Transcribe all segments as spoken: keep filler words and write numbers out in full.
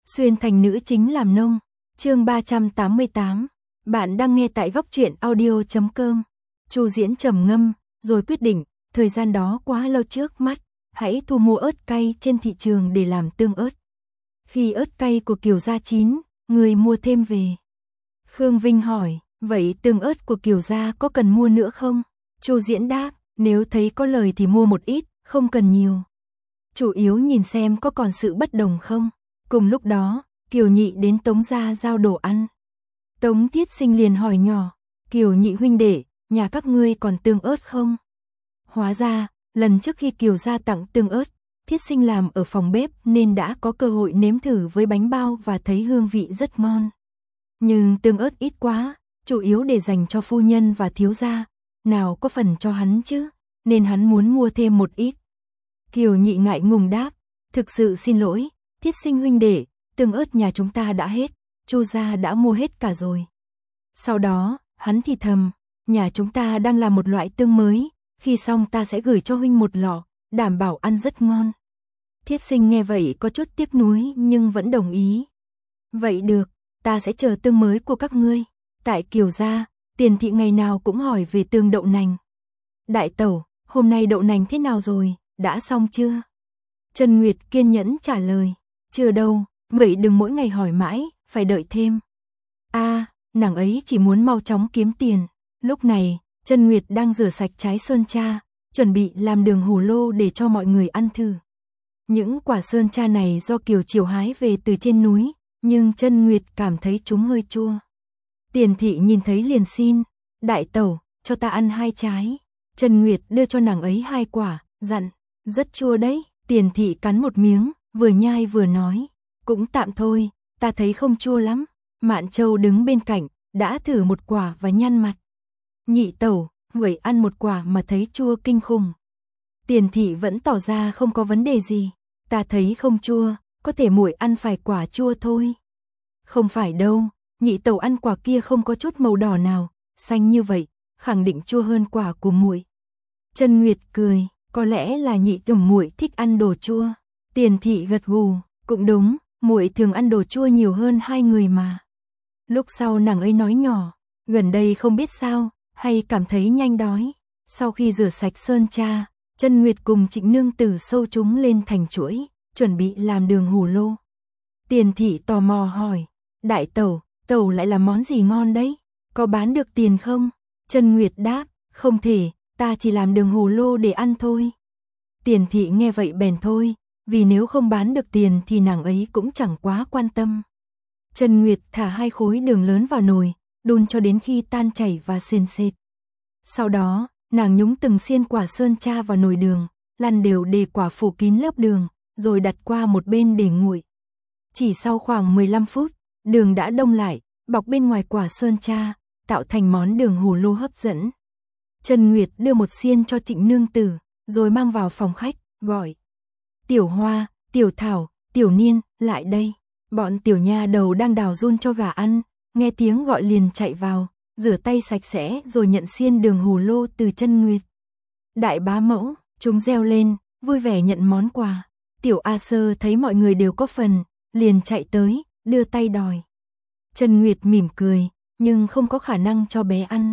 Xuyên thành nữ chính làm nông. Chương ba trăm tám mươi tám. Bạn đang nghe tại góc truyện audio chấm com. Chu Diễn trầm ngâm, rồi quyết định, thời gian đó quá lâu trước mắt, hãy thu mua ớt cay trên thị trường để làm tương ớt. Khi ớt cay của Kiều gia chín, người mua thêm về. Khương Vinh hỏi, vậy tương ớt của Kiều gia có cần mua nữa không? Chu Diễn đáp, nếu thấy có lời thì mua một ít, không cần nhiều. Chủ yếu nhìn xem có còn sự bất đồng không. Cùng lúc đó, Kiều Nhị đến Tống gia giao đồ ăn. Tống Thiết Sinh liền hỏi nhỏ, Kiều Nhị huynh đệ, nhà các ngươi còn tương ớt không? Hóa ra, lần trước khi Kiều gia tặng tương ớt, Thiết Sinh làm ở phòng bếp nên đã có cơ hội nếm thử với bánh bao và thấy hương vị rất ngon. Nhưng tương ớt ít quá, chủ yếu để dành cho phu nhân và thiếu gia, nào có phần cho hắn chứ, nên hắn muốn mua thêm một ít. Kiều Nhị ngại ngùng đáp, thực sự xin lỗi, Thiết Sinh huynh đệ, tương ớt nhà chúng ta đã hết, Chu gia đã mua hết cả rồi. Sau đó, hắn thì thầm, nhà chúng ta đang làm một loại tương mới, khi xong ta sẽ gửi cho huynh một lọ, đảm bảo ăn rất ngon. Thiết Sinh nghe vậy có chút tiếc nuối nhưng vẫn đồng ý. Vậy được, ta sẽ chờ tương mới của các ngươi. Tại Kiều gia, Tiền thị ngày nào cũng hỏi về tương đậu nành. Đại tẩu, hôm nay đậu nành thế nào rồi, đã xong chưa? Trần Nguyệt kiên nhẫn trả lời, chưa đâu, vậy đừng mỗi ngày hỏi mãi, phải đợi thêm. A, à, nàng ấy chỉ muốn mau chóng kiếm tiền. Lúc này, Trần Nguyệt đang rửa sạch trái sơn cha, chuẩn bị làm đường hồ lô để cho mọi người ăn thử. Những quả sơn cha này do Kiều Chiều hái về từ trên núi, nhưng Trần Nguyệt cảm thấy chúng hơi chua. Tiền thị nhìn thấy liền xin, đại tẩu, cho ta ăn hai trái. Trần Nguyệt đưa cho nàng ấy hai quả, dặn, rất chua đấy. Tiền thị cắn một miếng, vừa nhai vừa nói, cũng tạm thôi, ta thấy không chua lắm. Mạn Châu đứng bên cạnh, đã thử một quả và nhăn mặt. Nhị tẩu, vậy ăn một quả mà thấy chua kinh khủng. Tiền thị vẫn tỏ ra không có vấn đề gì, ta thấy không chua, có thể muội ăn phải quả chua thôi. Không phải đâu, nhị tẩu ăn quả kia không có chút màu đỏ nào, xanh như vậy, khẳng định chua hơn quả của muội. Trần Nguyệt cười, có lẽ là nhị tẩu muội thích ăn đồ chua. Tiền thị gật gù, cũng đúng, muội thường ăn đồ chua nhiều hơn hai người mà. Lúc sau nàng ấy nói nhỏ, gần đây không biết sao, hay cảm thấy nhanh đói. Sau khi rửa sạch sơn cha, Trần Nguyệt cùng Trịnh Nương Tử sâu chúng lên thành chuỗi, chuẩn bị làm đường hồ lô. Tiền thị tò mò hỏi, đại tẩu, tẩu lại làm món gì ngon đấy, có bán được tiền không? Trần Nguyệt đáp, không thể, ta chỉ làm đường hồ lô để ăn thôi. Tiền thị nghe vậy bèn thôi, vì nếu không bán được tiền thì nàng ấy cũng chẳng quá quan tâm. Trần Nguyệt thả hai khối đường lớn vào nồi, đun cho đến khi tan chảy và sền sệt. Sau đó, nàng nhúng từng xiên quả sơn cha vào nồi đường, lăn đều để quả phủ kín lớp đường, rồi đặt qua một bên để nguội. Chỉ sau khoảng mười lăm phút, đường đã đông lại, bọc bên ngoài quả sơn cha, tạo thành món đường hồ lô hấp dẫn. Trần Nguyệt đưa một xiên cho Trịnh Nương Tử, rồi mang vào phòng khách, gọi. Tiểu Hoa, Tiểu Thảo, Tiểu Niên, lại đây. Bọn tiểu nha đầu đang đào giun cho gà ăn, nghe tiếng gọi liền chạy vào, rửa tay sạch sẽ rồi nhận xiên đường hồ lô từ Trần Nguyệt. Đại bá mẫu, chúng reo lên, vui vẻ nhận món quà. Tiểu A Sơ thấy mọi người đều có phần, liền chạy tới, đưa tay đòi. Trần Nguyệt mỉm cười, nhưng không có khả năng cho bé ăn.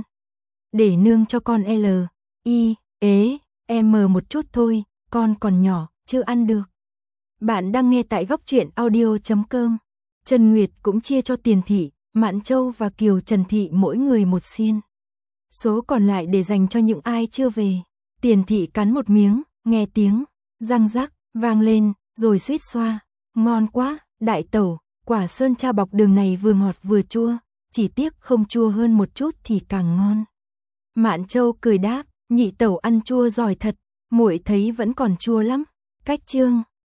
Để nương cho con L, I, ế, M một chút thôi, con còn nhỏ, chưa ăn được. Bạn đang nghe tại góc truyện audio chấm com. Trần Nguyệt cũng chia cho Tiền thị, Mạn Châu và Kiều Trần thị mỗi người một xiên. Số còn lại để dành cho những ai chưa về. Tiền thị cắn một miếng, nghe tiếng răng rắc vang lên, rồi suýt xoa, ngon quá, đại tẩu, quả sơn cha bọc đường này vừa ngọt vừa chua, chỉ tiếc không chua hơn một chút thì càng ngon. Mạn Châu cười đáp, nhị tẩu ăn chua giỏi thật, muội thấy vẫn còn chua lắm. Cách chương